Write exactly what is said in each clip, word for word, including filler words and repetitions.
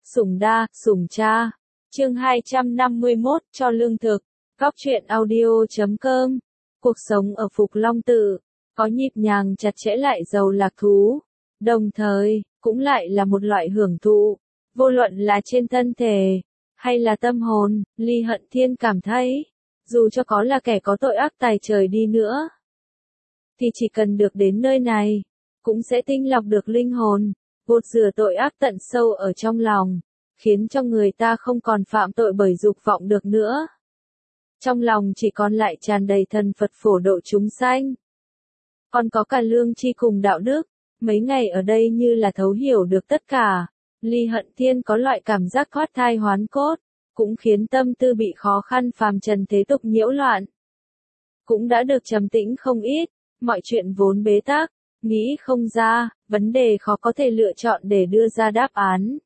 Sủng đa, sủng cha. Chương hai trăm năm mươi mốt, cho lương thực. Góc truyện audio chấm com. Cuộc sống ở Phục Long Tự, có nhịp nhàng chặt chẽ lại giàu lạc thú. Đồng thời, cũng lại là một loại hưởng thụ. Vô luận là trên thân thể, hay là tâm hồn, Ly Hận Thiên cảm thấy, dù cho có là kẻ có tội ác tài trời đi nữa, thì chỉ cần được đến nơi này, cũng sẽ tinh lọc được linh hồn, gột rửa tội ác tận sâu ở trong lòng, khiến cho người ta không còn phạm tội bởi dục vọng được nữa. Trong lòng chỉ còn lại tràn đầy thần Phật phổ độ chúng sanh. Còn có cả lương tri cùng đạo đức, mấy ngày ở đây như là thấu hiểu được tất cả. Ly Hận Thiên có loại cảm giác thoát thai hoán cốt, cũng khiến tâm tư bị khó khăn phàm trần thế tục nhiễu loạn. Cũng đã được trầm tĩnh không ít, mọi chuyện vốn bế tắc, nghĩ không ra, vấn đề khó có thể lựa chọn để đưa ra đáp án.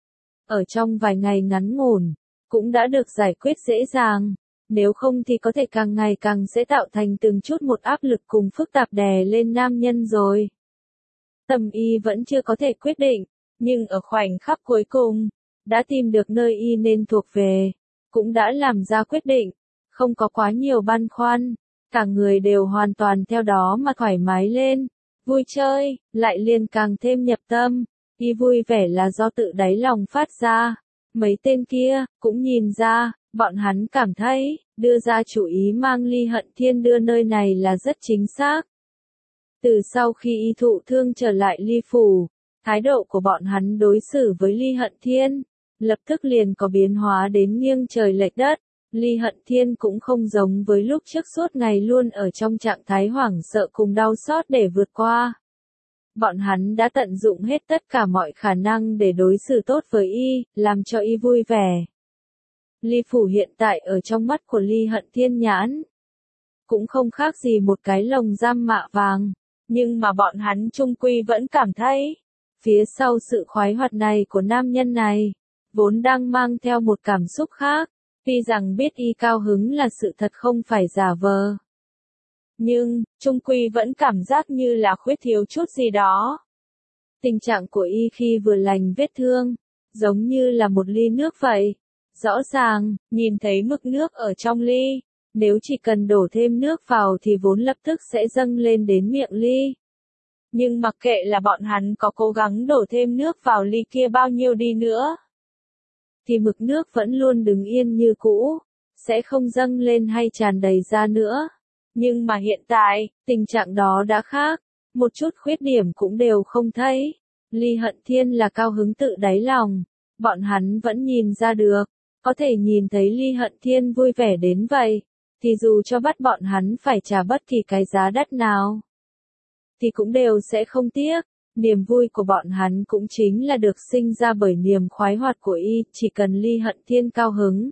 Ở trong vài ngày ngắn ngủn, cũng đã được giải quyết dễ dàng, nếu không thì có thể càng ngày càng sẽ tạo thành từng chút một áp lực cùng phức tạp đè lên nam nhân rồi. Tâm y vẫn chưa có thể quyết định, nhưng ở khoảnh khắc cuối cùng, đã tìm được nơi y nên thuộc về, cũng đã làm ra quyết định, không có quá nhiều băn khoăn, cả người đều hoàn toàn theo đó mà thoải mái lên, vui chơi, lại liền càng thêm nhập tâm, y vui vẻ là do tự đáy lòng phát ra, mấy tên kia, cũng nhìn ra, bọn hắn cảm thấy, đưa ra chủ ý mang Ly Hận Thiên đưa nơi này là rất chính xác. Từ sau khi y thụ thương trở lại Ly Phủ, thái độ của bọn hắn đối xử với Ly Hận Thiên, lập tức liền có biến hóa đến nghiêng trời lệch đất. Ly Hận Thiên cũng không giống với lúc trước suốt ngày luôn ở trong trạng thái hoảng sợ cùng đau xót để vượt qua. Bọn hắn đã tận dụng hết tất cả mọi khả năng để đối xử tốt với y, làm cho y vui vẻ. Ly Phủ hiện tại ở trong mắt của Ly Hận Thiên nhãn, cũng không khác gì một cái lồng giam mạ vàng, nhưng mà bọn hắn chung quy vẫn cảm thấy, phía sau sự khoái hoạt này của nam nhân này, vốn đang mang theo một cảm xúc khác, tuy rằng biết y cao hứng là sự thật không phải giả vờ. Nhưng, chung quy vẫn cảm giác như là khuyết thiếu chút gì đó. Tình trạng của y khi vừa lành vết thương, giống như là một ly nước vậy. Rõ ràng, nhìn thấy mực nước ở trong ly, nếu chỉ cần đổ thêm nước vào thì vốn lập tức sẽ dâng lên đến miệng ly. Nhưng mặc kệ là bọn hắn có cố gắng đổ thêm nước vào ly kia bao nhiêu đi nữa, thì mực nước vẫn luôn đứng yên như cũ, sẽ không dâng lên hay tràn đầy ra nữa. Nhưng mà hiện tại, tình trạng đó đã khác, một chút khuyết điểm cũng đều không thấy. Ly Hận Thiên là cao hứng tự đáy lòng, bọn hắn vẫn nhìn ra được, có thể nhìn thấy Ly Hận Thiên vui vẻ đến vậy, thì dù cho bắt bọn hắn phải trả bất kỳ cái giá đắt nào, thì cũng đều sẽ không tiếc. Niềm vui của bọn hắn cũng chính là được sinh ra bởi niềm khoái hoạt của y, chỉ cần Ly Hận Thiên cao hứng,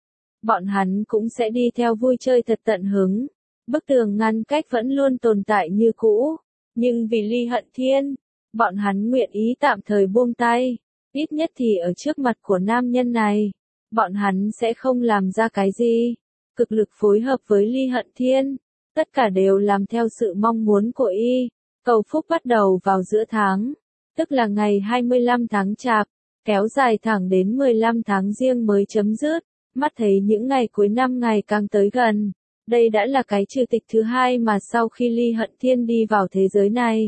bọn hắn cũng sẽ đi theo vui chơi thật tận hứng. Bức tường ngăn cách vẫn luôn tồn tại như cũ, nhưng vì Ly Hận Thiên, bọn hắn nguyện ý tạm thời buông tay, ít nhất thì ở trước mặt của nam nhân này, bọn hắn sẽ không làm ra cái gì, cực lực phối hợp với Ly Hận Thiên, tất cả đều làm theo sự mong muốn của y. Cầu phúc bắt đầu vào giữa tháng, tức là ngày hai mươi lăm tháng Chạp, kéo dài thẳng đến mười lăm tháng Giêng mới chấm dứt. Mắt thấy những ngày cuối năm ngày càng tới gần, đây đã là cái trừ tịch thứ hai mà sau khi Ly Hận Thiên đi vào thế giới này,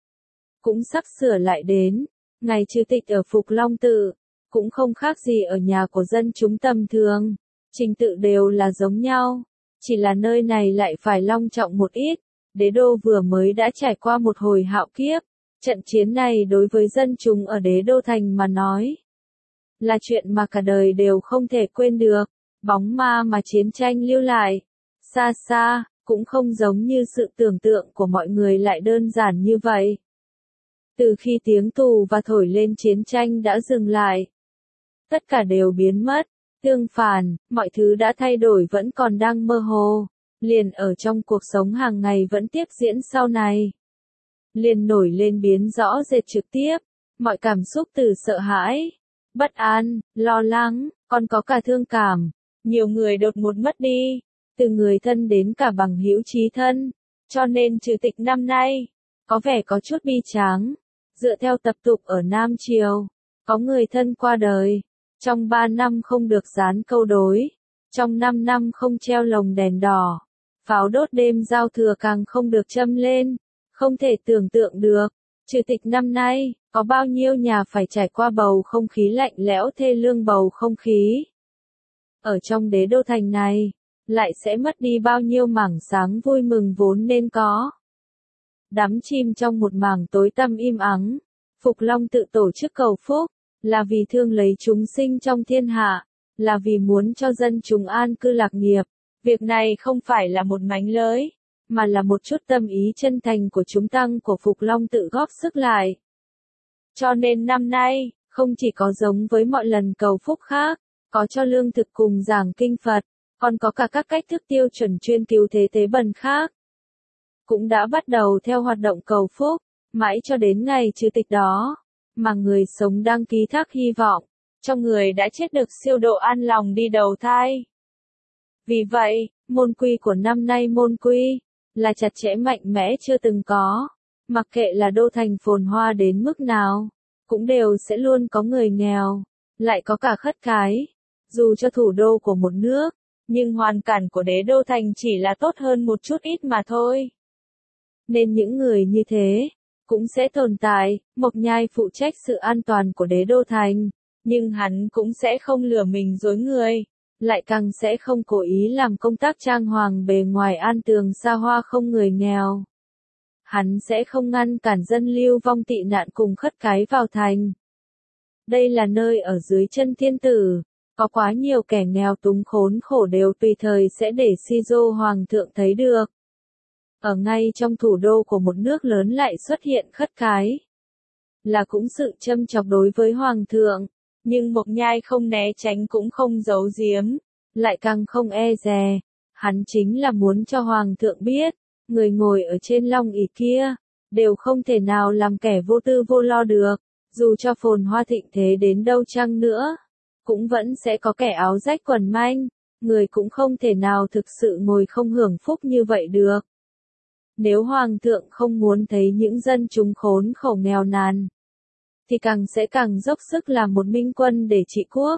cũng sắp sửa lại đến. Ngày trừ tịch ở Phục Long Tự, cũng không khác gì ở nhà của dân chúng tầm thường, trình tự đều là giống nhau, chỉ là nơi này lại phải long trọng một ít. Đế đô vừa mới đã trải qua một hồi hạo kiếp, trận chiến này đối với dân chúng ở đế đô thành mà nói, là chuyện mà cả đời đều không thể quên được, bóng ma mà chiến tranh lưu lại, xa xa, cũng không giống như sự tưởng tượng của mọi người lại đơn giản như vậy. Từ khi tiếng tù và thổi lên chiến tranh đã dừng lại, tất cả đều biến mất, tương phản, mọi thứ đã thay đổi vẫn còn đang mơ hồ. Liền ở trong cuộc sống hàng ngày vẫn tiếp diễn sau này, liền nổi lên biến rõ rệt trực tiếp, mọi cảm xúc từ sợ hãi, bất an, lo lắng, còn có cả thương cảm, nhiều người đột ngột mất đi, từ người thân đến cả bằng hữu chí thân, cho nên trừ tịch năm nay, có vẻ có chút bi tráng, dựa theo tập tục ở Nam Triều, Có người thân qua đời, trong ba năm không được dán câu đối, trong năm năm không treo lồng đèn đỏ, pháo đốt đêm giao thừa càng không được châm lên, không thể tưởng tượng được, trừ tịch năm nay, có bao nhiêu nhà phải trải qua bầu không khí lạnh lẽo thê lương bầu không khí. Ở trong đế đô thành này, lại sẽ mất đi bao nhiêu mảng sáng vui mừng vốn nên có. Đắm chìm trong một mảng tối tăm im ắng, Phục Long tự tổ chức cầu phúc, là vì thương lấy chúng sinh trong thiên hạ, là vì muốn cho dân chúng an cư lạc nghiệp. Việc này không phải là một mánh lới, mà là một chút tâm ý chân thành của chúng tăng của Phục Long tự góp sức lại. Cho nên năm nay, không chỉ có giống với mọi lần cầu phúc khác, có cho lương thực cùng giảng kinh Phật, còn có cả các cách thức tiêu chuẩn chuyên cứu thế tế bần khác. Cũng đã bắt đầu theo hoạt động cầu phúc, mãi cho đến ngày trừ tịch đó, mà người sống đang ký thác hy vọng, cho người đã chết được siêu độ an lòng đi đầu thai. Vì vậy, môn quy của năm nay môn quy, là chặt chẽ mạnh mẽ chưa từng có, mặc kệ là đô thành phồn hoa đến mức nào, cũng đều sẽ luôn có người nghèo, lại có cả khất cái, dù cho thủ đô của một nước, nhưng hoàn cảnh của đế đô thành chỉ là tốt hơn một chút ít mà thôi. Nên những người như thế, cũng sẽ tồn tại, Mộc Nhai phụ trách sự an toàn của đế đô thành, nhưng hắn cũng sẽ không lừa mình dối người, lại càng sẽ không cố ý làm công tác trang hoàng bề ngoài an tường xa hoa không người nghèo. Hắn sẽ không ngăn cản dân lưu vong tị nạn cùng khất cái vào thành. Đây là nơi ở dưới chân thiên tử, có quá nhiều kẻ nghèo túng khốn khổ đều tùy thời sẽ để Sizo Hoàng thượng thấy được. Ở ngay trong thủ đô của một nước lớn lại xuất hiện khất cái, là cũng sự châm chọc đối với Hoàng thượng, nhưng Mộc Nhai không né tránh cũng không giấu giếm, lại càng không e dè, hắn chính là muốn cho Hoàng thượng biết, người ngồi ở trên long ỷ kia, đều không thể nào làm kẻ vô tư vô lo được, dù cho phồn hoa thịnh thế đến đâu chăng nữa, cũng vẫn sẽ có kẻ áo rách quần manh, người cũng không thể nào thực sự ngồi không hưởng phúc như vậy được. Nếu Hoàng thượng không muốn thấy những dân chúng khốn khổ nghèo nàn, thì càng sẽ càng dốc sức làm một minh quân để trị quốc.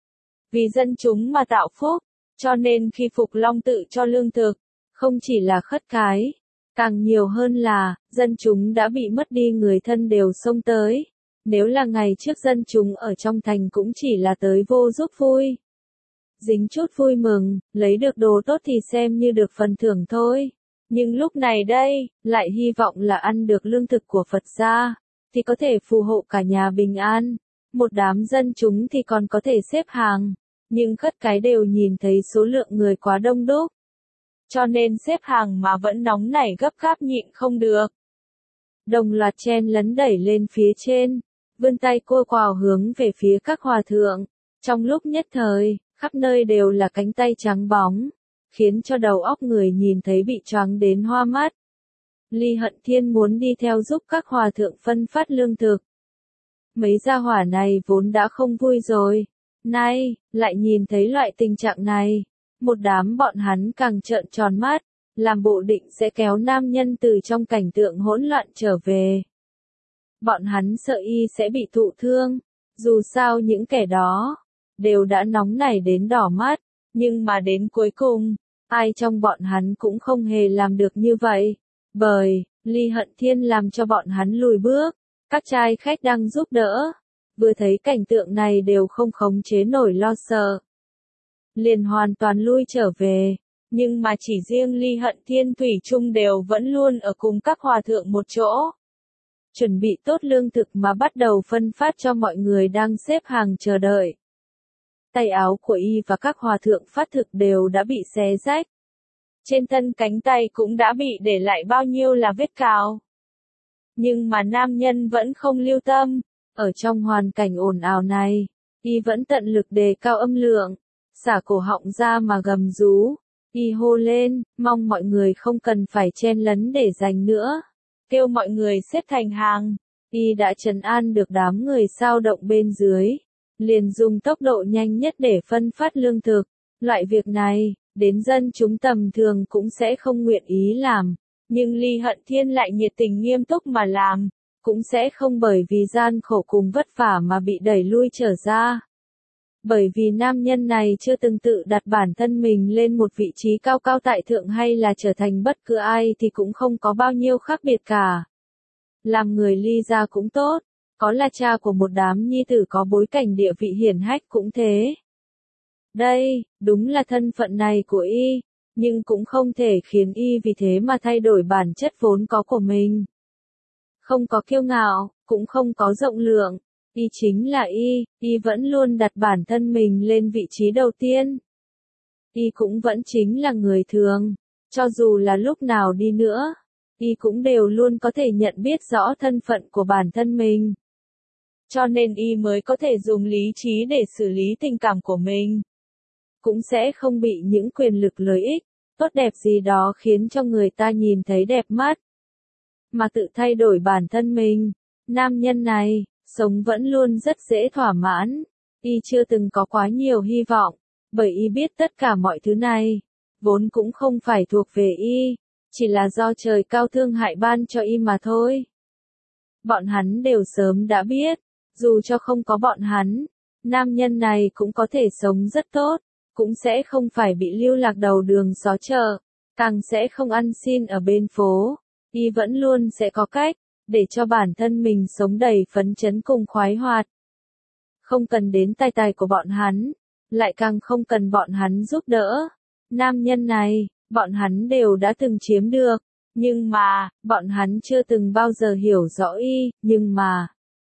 Vì dân chúng mà tạo phúc, cho nên khi Phục Long tự cho lương thực, không chỉ là khất cái, càng nhiều hơn là, dân chúng đã bị mất đi người thân đều xông tới. Nếu là ngày trước dân chúng ở trong thành cũng chỉ là tới vô giúp vui. Dính chút vui mừng, lấy được đồ tốt thì xem như được phần thưởng thôi. Nhưng lúc này đây, lại hy vọng là ăn được lương thực của Phật gia, thì có thể phù hộ cả nhà bình an. Một đám dân chúng thì còn có thể xếp hàng, nhưng khất cái đều nhìn thấy số lượng người quá đông đúc. Cho nên xếp hàng mà vẫn nóng nảy gấp gáp nhịn không được. Đồng loạt chen lấn đẩy lên phía trên, vươn tay cua quào hướng về phía các hòa thượng. Trong lúc nhất thời, khắp nơi đều là cánh tay trắng bóng, khiến cho đầu óc người nhìn thấy bị choáng đến hoa mắt. Ly Hận Thiên muốn đi theo giúp các hòa thượng phân phát lương thực. Mấy gia hỏa này vốn đã không vui rồi, nay, lại nhìn thấy loại tình trạng này, một đám bọn hắn càng trợn tròn mắt, làm bộ định sẽ kéo nam nhân từ trong cảnh tượng hỗn loạn trở về. Bọn hắn sợ y sẽ bị thụ thương, dù sao những kẻ đó, đều đã nóng nảy đến đỏ mắt, nhưng mà đến cuối cùng, ai trong bọn hắn cũng không hề làm được như vậy, bởi, Ly Hận Thiên làm cho bọn hắn lùi bước, các trai khách đang giúp đỡ, vừa thấy cảnh tượng này đều không khống chế nổi lo sợ. Liền hoàn toàn lui trở về, nhưng mà chỉ riêng Ly Hận Thiên thủy chung đều vẫn luôn ở cùng các hòa thượng một chỗ. Chuẩn bị tốt lương thực mà bắt đầu phân phát cho mọi người đang xếp hàng chờ đợi. Tay áo của y và các hòa thượng phát thực đều đã bị xé rách. Trên thân cánh tay cũng đã bị để lại bao nhiêu là vết cào. Nhưng mà nam nhân vẫn không lưu tâm, ở trong hoàn cảnh ồn ào này, y vẫn tận lực đề cao âm lượng, xả cổ họng ra mà gầm rú, y hô lên, mong mọi người không cần phải chen lấn để giành nữa, kêu mọi người xếp thành hàng, y đã trấn an được đám người sao động bên dưới, liền dùng tốc độ nhanh nhất để phân phát lương thực, loại việc này, đến dân chúng tầm thường cũng sẽ không nguyện ý làm, nhưng Ly Hận Thiên lại nhiệt tình nghiêm túc mà làm, cũng sẽ không bởi vì gian khổ cùng vất vả mà bị đẩy lui trở ra. Bởi vì nam nhân này chưa từng tự đặt bản thân mình lên một vị trí cao cao tại thượng hay là trở thành bất cứ ai thì cũng không có bao nhiêu khác biệt cả. Làm người ly gia cũng tốt, có là cha của một đám nhi tử có bối cảnh địa vị hiển hách cũng thế. Đây, đúng là thân phận này của y, nhưng cũng không thể khiến y vì thế mà thay đổi bản chất vốn có của mình. Không có kiêu ngạo, cũng không có rộng lượng, y chính là y, y vẫn luôn đặt bản thân mình lên vị trí đầu tiên. Y cũng vẫn chính là người thường, cho dù là lúc nào đi nữa, y cũng đều luôn có thể nhận biết rõ thân phận của bản thân mình. Cho nên y mới có thể dùng lý trí để xử lý tình cảm của mình. Cũng sẽ không bị những quyền lực lợi ích, tốt đẹp gì đó khiến cho người ta nhìn thấy đẹp mắt. Mà tự thay đổi bản thân mình, nam nhân này, sống vẫn luôn rất dễ thỏa mãn. Y chưa từng có quá nhiều hy vọng, bởi y biết tất cả mọi thứ này, vốn cũng không phải thuộc về y, chỉ là do trời cao thương hại ban cho y mà thôi. Bọn hắn đều sớm đã biết, dù cho không có bọn hắn, nam nhân này cũng có thể sống rất tốt, cũng sẽ không phải bị lưu lạc đầu đường xó chợ, càng sẽ không ăn xin ở bên phố. Y vẫn luôn sẽ có cách, để cho bản thân mình sống đầy phấn chấn cùng khoái hoạt. Không cần đến tài tài của bọn hắn, lại càng không cần bọn hắn giúp đỡ. Nam nhân này, bọn hắn đều đã từng chiếm được, nhưng mà, bọn hắn chưa từng bao giờ hiểu rõ y, nhưng mà,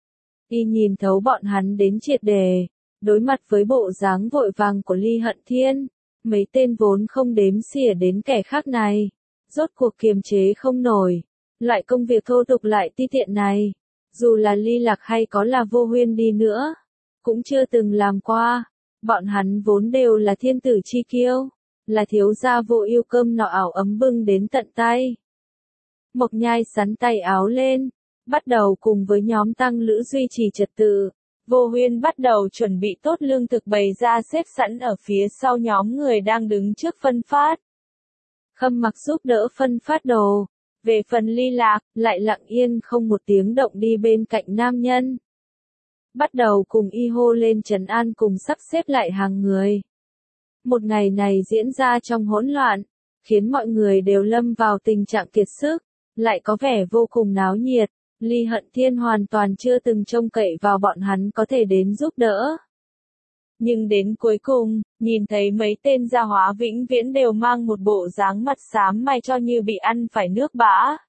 y nhìn thấu bọn hắn đến triệt đề, đối mặt với bộ dáng vội vàng của Ly Hận Thiên, mấy tên vốn không đếm xỉa đến kẻ khác này, rốt cuộc kiềm chế không nổi. Loại công việc thô tục lại ti tiện này, dù là Ly Lạc hay có là Vô Huyên đi nữa, cũng chưa từng làm qua. Bọn hắn vốn đều là thiên tử chi kiêu, là thiếu gia vô ưu cơm nọ ảo ấm bưng đến tận tay. Mộc Nhai sắn tay áo lên, bắt đầu cùng với nhóm tăng lữ duy trì trật tự. Vô Huyên bắt đầu chuẩn bị tốt lương thực bày ra xếp sẵn ở phía sau nhóm người đang đứng trước phân phát. Khâm Mặc giúp đỡ phân phát đồ. Về phần Ly Lạc, lại lặng yên không một tiếng động đi bên cạnh nam nhân. Bắt đầu cùng y hô lên trấn an cùng sắp xếp lại hàng người. Một ngày này diễn ra trong hỗn loạn, khiến mọi người đều lâm vào tình trạng kiệt sức, lại có vẻ vô cùng náo nhiệt. Ly Hận Thiên hoàn toàn chưa từng trông cậy vào bọn hắn có thể đến giúp đỡ. Nhưng đến cuối cùng, nhìn thấy mấy tên gia hóa vĩnh viễn đều mang một bộ dáng mặt xám mày cho như bị ăn phải nước bã.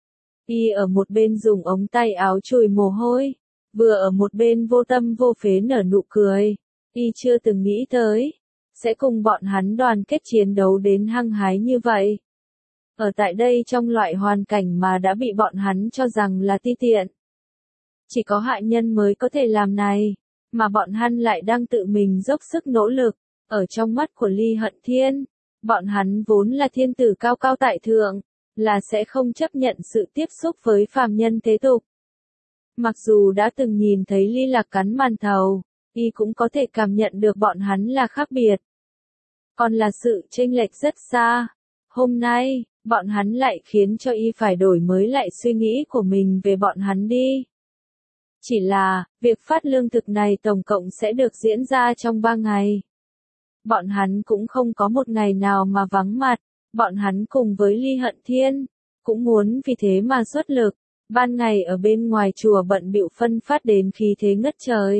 Y ở một bên dùng ống tay áo chùi mồ hôi, vừa ở một bên vô tâm vô phế nở nụ cười. Y chưa từng nghĩ tới, sẽ cùng bọn hắn đoàn kết chiến đấu đến hăng hái như vậy. Ở tại đây trong loại hoàn cảnh mà đã bị bọn hắn cho rằng là ti tiện. Chỉ có hạ nhân mới có thể làm này. Mà bọn hắn lại đang tự mình dốc sức nỗ lực, ở trong mắt của Ly Hận Thiên, bọn hắn vốn là thiên tử cao cao tại thượng, là sẽ không chấp nhận sự tiếp xúc với phàm nhân thế tục. Mặc dù đã từng nhìn thấy Ly Lạc cắn màn thầu, y cũng có thể cảm nhận được bọn hắn là khác biệt. Còn là sự chênh lệch rất xa. Hôm nay, bọn hắn lại khiến cho y phải đổi mới lại suy nghĩ của mình về bọn hắn đi. Chỉ là, việc phát lương thực này tổng cộng sẽ được diễn ra trong ba ngày. Bọn hắn cũng không có một ngày nào mà vắng mặt, bọn hắn cùng với Ly Hận Thiên, cũng muốn vì thế mà xuất lực, ban ngày ở bên ngoài chùa bận bịu phân phát đến khí thế ngất trời.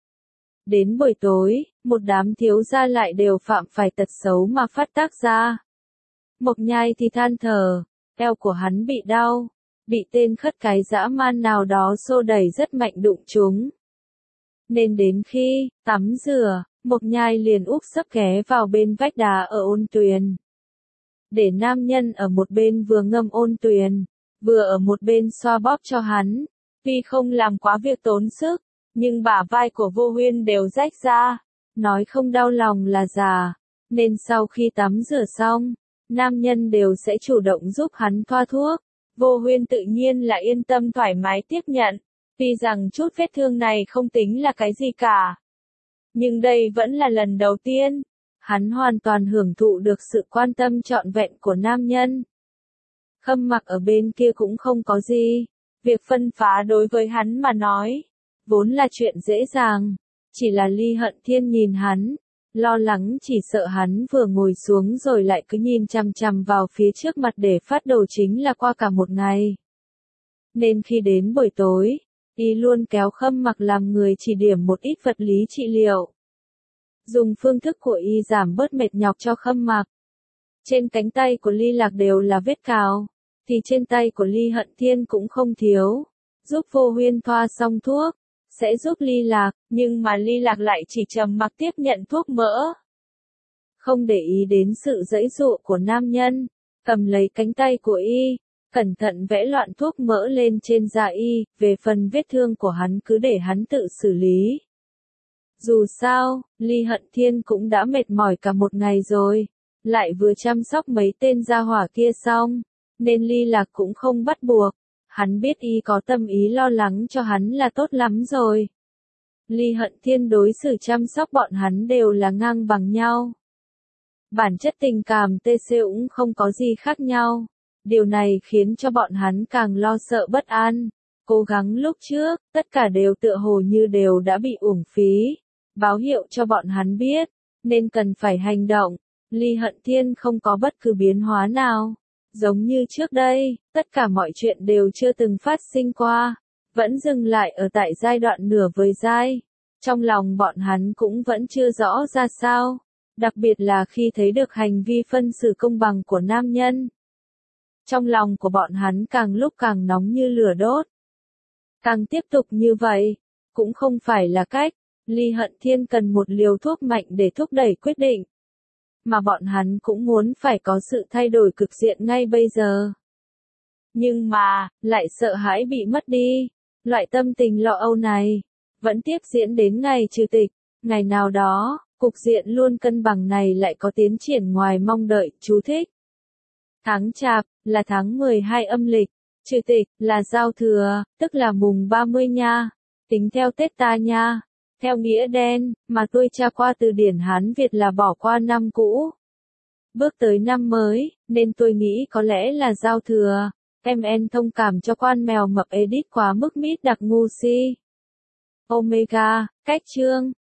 Đến buổi tối, một đám thiếu gia lại đều phạm phải tật xấu mà phát tác ra. Mộc Nhai thì than thở, eo của hắn bị đau. Bị tên khất cái dã man nào đó xô đẩy rất mạnh đụng chúng. Nên đến khi tắm rửa, Mộc Nhai liền úp sấp ghé vào bên vách đá ở ôn tuyền. Để nam nhân ở một bên vừa ngâm ôn tuyền, vừa ở một bên xoa bóp cho hắn. Tuy không làm quá việc tốn sức, nhưng bả vai của Vô Huyên đều rách ra. Nói không đau lòng là già, nên sau khi tắm rửa xong, nam nhân đều sẽ chủ động giúp hắn thoa thuốc. Vô Huyên tự nhiên là yên tâm thoải mái tiếp nhận, tuy rằng chút vết thương này không tính là cái gì cả. Nhưng đây vẫn là lần đầu tiên, hắn hoàn toàn hưởng thụ được sự quan tâm trọn vẹn của nam nhân. Khâm Mặc ở bên kia cũng không có gì, Việc phân phá đối với hắn mà nói, vốn là chuyện dễ dàng. Chỉ là Ly Hận Thiên nhìn hắn, lo lắng chỉ sợ hắn vừa ngồi xuống rồi lại cứ nhìn chằm chằm vào phía trước mặt để phát đồ chính là qua cả một ngày. Nên khi đến buổi tối, y luôn kéo Khâm Mặc làm người chỉ điểm một ít vật lý trị liệu. Dùng phương thức của y giảm bớt mệt nhọc cho Khâm Mặc. Trên cánh tay của Ly Lạc đều là vết cào, thì trên tay của Ly Hận Thiên cũng không thiếu. Giúp Vô Huyên thoa xong thuốc, sẽ giúp Ly Lạc, nhưng mà Ly Lạc lại chỉ trầm mặc tiếp nhận thuốc mỡ. Không để ý đến sự giãy giụa của nam nhân, cầm lấy cánh tay của y, cẩn thận vẽ loạn thuốc mỡ lên trên da y, về phần vết thương của hắn cứ để hắn tự xử lý. Dù sao, Ly Hận Thiên cũng đã mệt mỏi cả một ngày rồi, lại vừa chăm sóc mấy tên gia hỏa kia xong, nên Ly Lạc cũng không bắt buộc. Hắn biết y có tâm ý lo lắng cho hắn là tốt lắm rồi. Ly Hận Thiên đối xử chăm sóc bọn hắn đều là ngang bằng nhau. Bản chất tình cảm tê xê cũng không có gì khác nhau. Điều này khiến cho bọn hắn càng lo sợ bất an. Cố gắng lúc trước, tất cả đều tựa hồ như đều đã bị uổng phí. Báo hiệu cho bọn hắn biết, nên cần phải hành động. Ly Hận Thiên không có bất cứ biến hóa nào. Giống như trước đây, tất cả mọi chuyện đều chưa từng phát sinh qua, vẫn dừng lại ở tại giai đoạn nửa vời giai. Trong lòng bọn hắn cũng vẫn chưa rõ ra sao, đặc biệt là khi thấy được hành vi phân xử công bằng của nam nhân. Trong lòng của bọn hắn càng lúc càng nóng như lửa đốt. Càng tiếp tục như vậy, cũng không phải là cách, Ly Hận Thiên cần một liều thuốc mạnh để thúc đẩy quyết định. Mà bọn hắn cũng muốn phải có sự thay đổi cực diện ngay bây giờ. Nhưng mà, lại sợ hãi bị mất đi. Loại tâm tình lo âu này, vẫn tiếp diễn đến ngày trừ tịch. Ngày nào đó, cục diện luôn cân bằng này lại có tiến triển ngoài mong đợi, chú thích. Tháng Chạp, là tháng mười hai âm lịch. Trừ tịch, là giao thừa, tức là mùng ba mươi nha. Tính theo Tết ta nha. Theo nghĩa đen, mà tôi tra qua từ điển Hán Việt là bỏ qua năm cũ. Bước tới năm mới, nên tôi nghĩ có lẽ là giao thừa. Em en thông cảm cho quan mèo mập edit quá mức mít đặc ngu si. Omega, cách chương.